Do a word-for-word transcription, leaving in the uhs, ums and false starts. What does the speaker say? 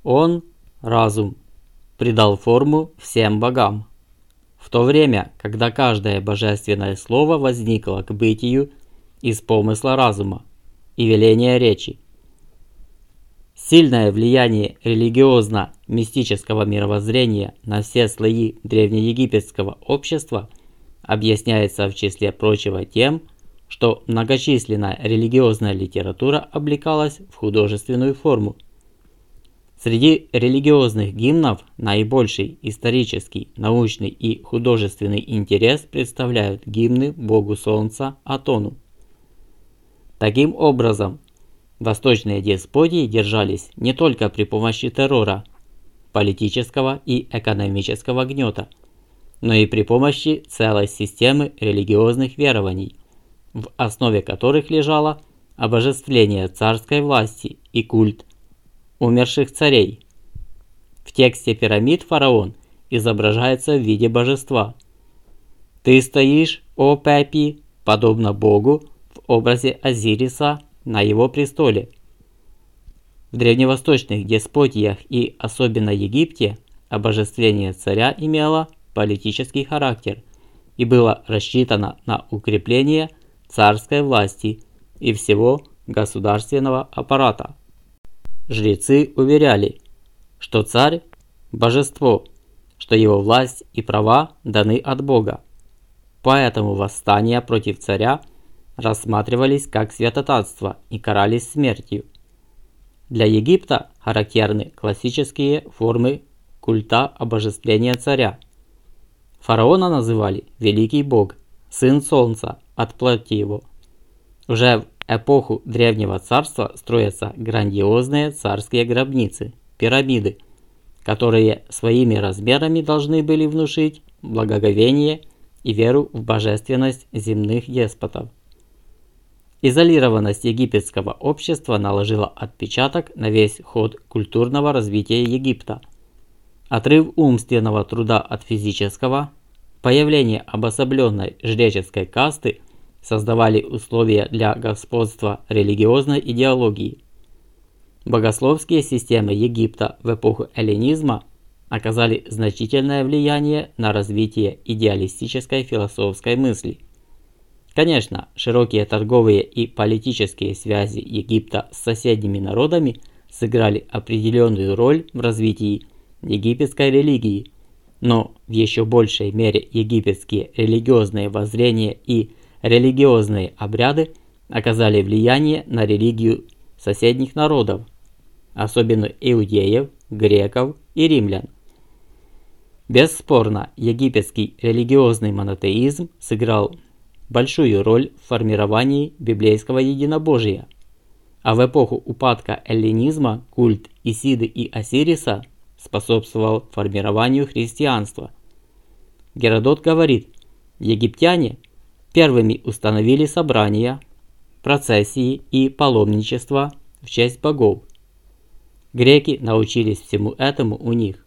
Он, разум, придал форму всем богам, в то время, когда каждое божественное слово возникло к бытию из помысла разума и веления речи. Сильное влияние религиозно-мистического мировоззрения на все слои древнеегипетского общества объясняется в числе прочего тем, что многочисленная религиозная литература облекалась в художественную форму. Среди религиозных гимнов наибольший исторический, научный и художественный интерес представляют гимны богу солнца Атону. Таким образом, восточные деспотии держались не только при помощи террора, политического и экономического гнета, но и при помощи целой системы религиозных верований, в основе которых лежало обожествление царской власти и культ умерших царей. В тексте пирамид фараон изображается в виде божества. «Ты стоишь, о Пепи, подобно Богу в образе Азириса на его престоле». В древневосточных деспотиях и особенно Египте обожествление царя имело политический характер и было рассчитано на укрепление царской власти и всего государственного аппарата. Жрецы уверяли, что царь – божество, что его власть и права даны от Бога. Поэтому восстания против царя рассматривались как святотатство и карались смертью. Для Египта характерны классические формы культа обожествления царя. Фараона называли «великий бог», «сын солнца» от плоти его. Уже в эпоху Древнего Царства строятся грандиозные царские гробницы, пирамиды, которые своими размерами должны были внушить благоговение и веру в божественность земных деспотов. Изолированность египетского общества наложила отпечаток на весь ход культурного развития Египта. Отрыв умственного труда от физического, появление обособленной жреческой касты создавали условия для господства религиозной идеологии. Богословские системы Египта в эпоху эллинизма оказали значительное влияние на развитие идеалистической философской мысли. Конечно, широкие торговые и политические связи Египта с соседними народами сыграли определенную роль в развитии египетской религии, но в еще большей мере египетские религиозные воззрения и религиозные обряды оказали влияние на религию соседних народов, особенно иудеев, греков и римлян. Бесспорно, египетский религиозный монотеизм сыграл большую роль в формировании библейского единобожия, а в эпоху упадка эллинизма культ Исиды и Осириса способствовал формированию христианства. Геродот говорит, египтяне первыми установили собрания, процессии и паломничество в честь богов. Греки научились всему этому у них.